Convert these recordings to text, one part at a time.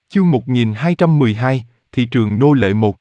Chương 1212, Thị trường nô lệ 1.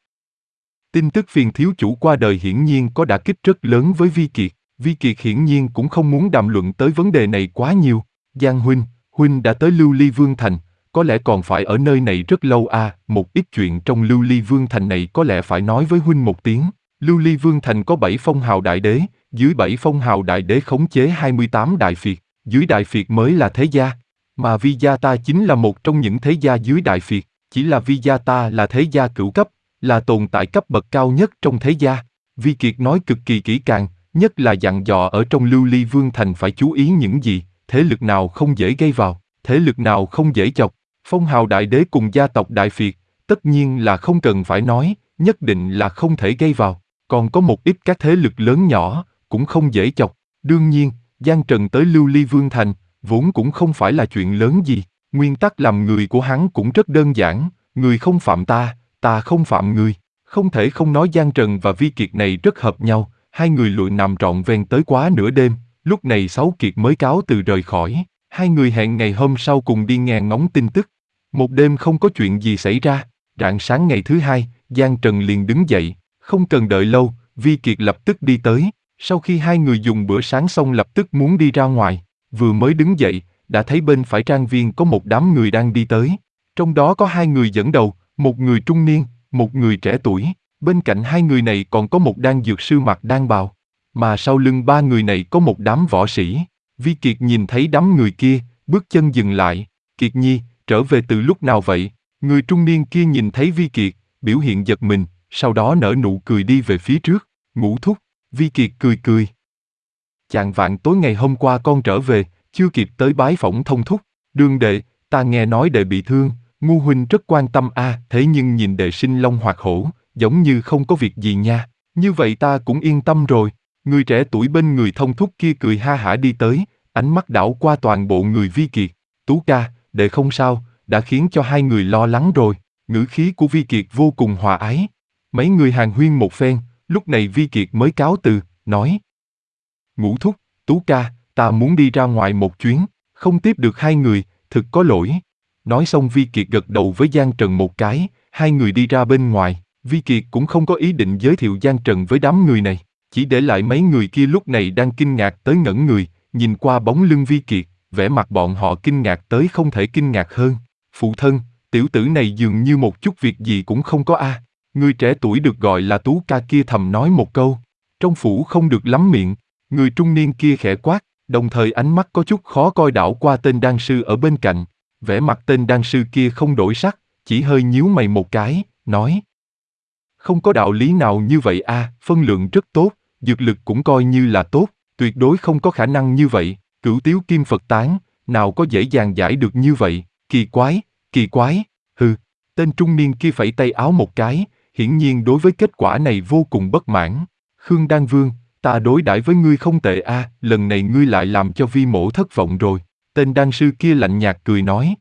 Tin tức phiền thiếu chủ qua đời hiển nhiên có đả kích rất lớn với Vi Kiệt. Vi Kiệt hiển nhiên cũng không muốn đàm luận tới vấn đề này quá nhiều. Giang huynh đã tới Lưu Ly Vương Thành, có lẽ còn phải ở nơi này rất lâu à, một ít chuyện trong Lưu Ly Vương Thành này có lẽ phải nói với huynh một tiếng. Lưu Ly Vương Thành có 7 phong hào đại đế, dưới 7 phong hào đại đế khống chế 28 đại phiệt, dưới đại phiệt mới là thế gia. Mà Vi gia ta chính là một trong những thế gia dưới đại phiệt, chỉ là Vi gia ta là thế gia cửu cấp, là tồn tại cấp bậc cao nhất trong thế gia. Vi Kiệt nói cực kỳ kỹ càng, nhất là dặn dò ở trong Lưu Ly Vương Thành phải chú ý những gì, thế lực nào không dễ gây vào, thế lực nào không dễ chọc. Phong hào đại đế cùng gia tộc đại phiệt, tất nhiên là không cần phải nói, nhất định là không thể gây vào. Còn có một ít các thế lực lớn nhỏ, cũng không dễ chọc. Đương nhiên, Giang Trần tới Lưu Ly Vương Thành, vốn cũng không phải là chuyện lớn gì. Nguyên tắc làm người của hắn cũng rất đơn giản, người không phạm ta, ta không phạm người. Không thể không nói Giang Trần và Vi Kiệt này rất hợp nhau, hai người lụi nằm trọn vẹn tới quá nửa đêm, lúc này Sáu Kiệt mới cáo từ rời khỏi. Hai người hẹn ngày hôm sau cùng đi nghe ngóng tin tức. Một đêm không có chuyện gì xảy ra, rạng sáng ngày thứ hai, Giang Trần liền đứng dậy, không cần đợi lâu, Vi Kiệt lập tức đi tới. Sau khi hai người dùng bữa sáng xong lập tức muốn đi ra ngoài, vừa mới đứng dậy, đã thấy bên phải trang viên có một đám người đang đi tới. Trong đó có hai người dẫn đầu, một người trung niên, một người trẻ tuổi. Bên cạnh hai người này còn có một đan dược sư mặc đan bào. Mà sau lưng ba người này có một đám võ sĩ. Vi Kiệt nhìn thấy đám người kia, bước chân dừng lại. Kiệt Nhi, trở về từ lúc nào vậy? Người trung niên kia nhìn thấy Vi Kiệt, biểu hiện giật mình, sau đó nở nụ cười đi về phía trước. Ngũ thúc. Vi Kiệt cười cười. Chạng vạng tối ngày hôm qua con trở về, chưa kịp tới bái phỏng Thông thúc. Đường đệ, ta nghe nói đệ bị thương, Ngu huynh rất quan tâm a, thế nhưng nhìn đệ sinh long hoạt hổ, giống như không có việc gì nha. Như vậy ta cũng yên tâm rồi. Người trẻ tuổi bên người Thông thúc kia cười ha hả đi tới, ánh mắt đảo qua toàn bộ người Vi Kiệt. Tú ca, đệ không sao, đã khiến cho hai người lo lắng rồi. Ngữ khí của Vi Kiệt vô cùng hòa ái. Mấy người hàn huyên một phen, lúc này Vi Kiệt mới cáo từ, nói: Ngũ thúc, Tú ca, ta muốn đi ra ngoài một chuyến, không tiếp được hai người, thực có lỗi. Nói xong Vi Kiệt gật đầu với Giang Trần một cái, hai người đi ra bên ngoài. Vi Kiệt cũng không có ý định giới thiệu Giang Trần với đám người này, chỉ để lại mấy người kia lúc này đang kinh ngạc tới ngẩn người, nhìn qua bóng lưng Vi Kiệt, vẻ mặt bọn họ kinh ngạc tới không thể kinh ngạc hơn. Phụ thân, tiểu tử này dường như một chút việc gì cũng không có a. Người trẻ tuổi được gọi là Tú ca kia thầm nói một câu. Trong phủ không được lắm miệng. Người trung niên kia khẽ quát, đồng thời ánh mắt có chút khó coi đảo qua tên đan sư ở bên cạnh. Vẻ mặt tên đan sư kia không đổi sắc, chỉ hơi nhíu mày một cái, nói: Không có đạo lý nào như vậy a, phân lượng rất tốt, dược lực cũng coi như là tốt, tuyệt đối không có khả năng như vậy. Cửu Tiếu Kim Phật Tán, nào có dễ dàng giải được như vậy, kỳ quái, hừ. Tên trung niên kia phẩy tay áo một cái, hiển nhiên đối với kết quả này vô cùng bất mãn. Khương Đan Vương, ta đối đãi với ngươi không tệ a, lần này ngươi lại làm cho Vi mỗ thất vọng rồi. Tên đan sư kia lạnh nhạt cười nói: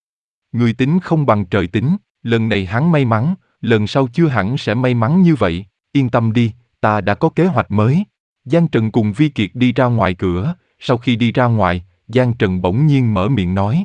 Người tính không bằng trời tính, lần này hắn may mắn, lần sau chưa hẳn sẽ may mắn như vậy. Yên tâm đi, ta đã có kế hoạch mới. Giang Trần cùng Vi Kiệt đi ra ngoài cửa, sau khi đi ra ngoài, Giang Trần bỗng nhiên mở miệng nói: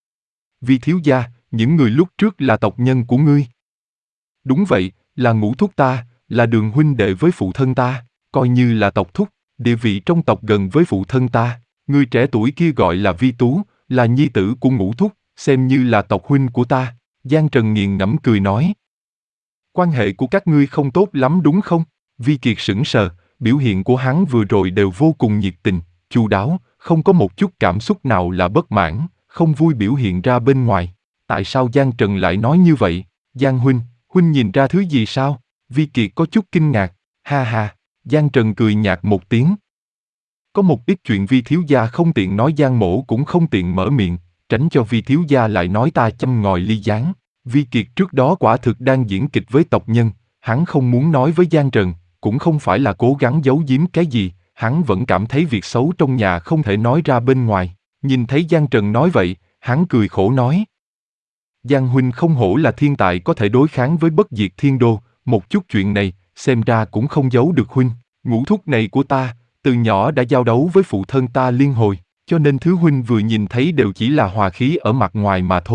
Vi thiếu gia, những người lúc trước là tộc nhân của ngươi. Đúng vậy, là Ngũ thúc ta, là Đường huynh đệ với phụ thân ta, coi như là tộc thúc, địa vị trong tộc gần với phụ thân ta. Người trẻ tuổi kia gọi là Vi Tú, là nhi tử của Ngũ thúc, xem như là tộc huynh của ta. Giang Trần nghiền ngẫm cười nói: Quan hệ của các ngươi không tốt lắm đúng không? Vi Kiệt sững sờ, biểu hiện của hắn vừa rồi đều vô cùng nhiệt tình, chu đáo, không có một chút cảm xúc nào là bất mãn, không vui biểu hiện ra bên ngoài. Tại sao Giang Trần lại nói như vậy? Giang huynh nhìn ra thứ gì sao? Vi Kiệt có chút kinh ngạc, ha ha. Giang Trần cười nhạt một tiếng. Có một ít chuyện Vi thiếu gia không tiện nói, Giang mỗ cũng không tiện mở miệng, tránh cho Vi thiếu gia lại nói ta châm ngòi ly gián. Vi Kiệt trước đó quả thực đang diễn kịch với tộc nhân, hắn không muốn nói với Giang Trần, cũng không phải là cố gắng giấu giếm cái gì, hắn vẫn cảm thấy việc xấu trong nhà không thể nói ra bên ngoài. Nhìn thấy Giang Trần nói vậy, hắn cười khổ nói: Giang huynh không hổ là thiên tài có thể đối kháng với bất diệt thiên đô, một chút chuyện này, xem ra cũng không giấu được huynh. Ngũ thúc này của ta, từ nhỏ đã giao đấu với phụ thân ta liên hồi, cho nên thứ huynh vừa nhìn thấy đều chỉ là hòa khí ở mặt ngoài mà thôi.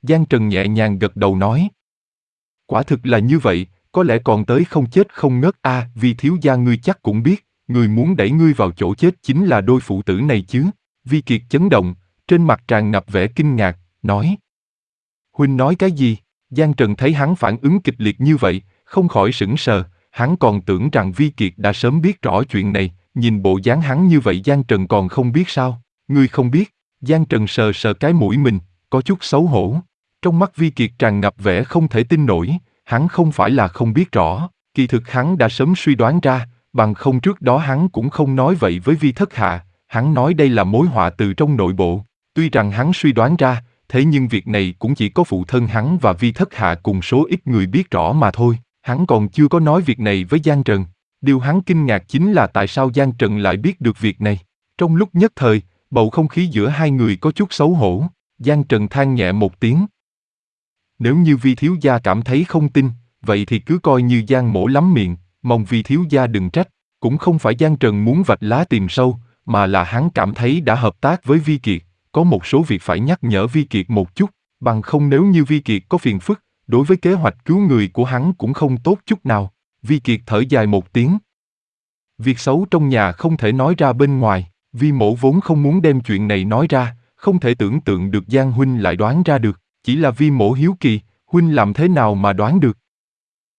Giang Trần nhẹ nhàng gật đầu nói. Quả thực là như vậy, có lẽ còn tới không chết không ngất vì thiếu gia ngươi chắc cũng biết, người muốn đẩy ngươi vào chỗ chết chính là đôi phụ tử này chứ. Vi Kiệt chấn động, trên mặt tràn ngập vẻ kinh ngạc, nói. Huynh nói cái gì? Giang Trần thấy hắn phản ứng kịch liệt như vậy, không khỏi sững sờ, hắn còn tưởng rằng Vi Kiệt đã sớm biết rõ chuyện này, nhìn bộ dáng hắn như vậy Giang Trần còn không biết sao? Ngươi không biết? Giang Trần sờ sờ cái mũi mình, có chút xấu hổ. Trong mắt Vi Kiệt tràn ngập vẻ không thể tin nổi, hắn không phải là không biết rõ, kỳ thực hắn đã sớm suy đoán ra, bằng không trước đó hắn cũng không nói vậy với Vi Thất Hạ, hắn nói đây là mối họa từ trong nội bộ. Tuy rằng hắn suy đoán ra, thế nhưng việc này cũng chỉ có phụ thân hắn và Vi Thất Hạ cùng số ít người biết rõ mà thôi, hắn còn chưa có nói việc này với Giang Trần. Điều hắn kinh ngạc chính là tại sao Giang Trần lại biết được việc này. Trong lúc nhất thời, bầu không khí giữa hai người có chút xấu hổ, Giang Trần than nhẹ một tiếng. Nếu như Vi thiếu gia cảm thấy không tin, vậy thì cứ coi như Giang mỗ lắm miệng, mong Vi thiếu gia đừng trách. Cũng không phải Giang Trần muốn vạch lá tìm sâu, mà là hắn cảm thấy đã hợp tác với Vi Kiệt, có một số việc phải nhắc nhở Vi Kiệt một chút, bằng không nếu như Vi Kiệt có phiền phức, đối với kế hoạch cứu người của hắn cũng không tốt chút nào. Vi Kiệt thở dài một tiếng. Việc xấu trong nhà không thể nói ra bên ngoài, Vi mỗ vốn không muốn đem chuyện này nói ra, không thể tưởng tượng được Giang huynh lại đoán ra được, chỉ là Vi mỗ hiếu kỳ, huynh làm thế nào mà đoán được?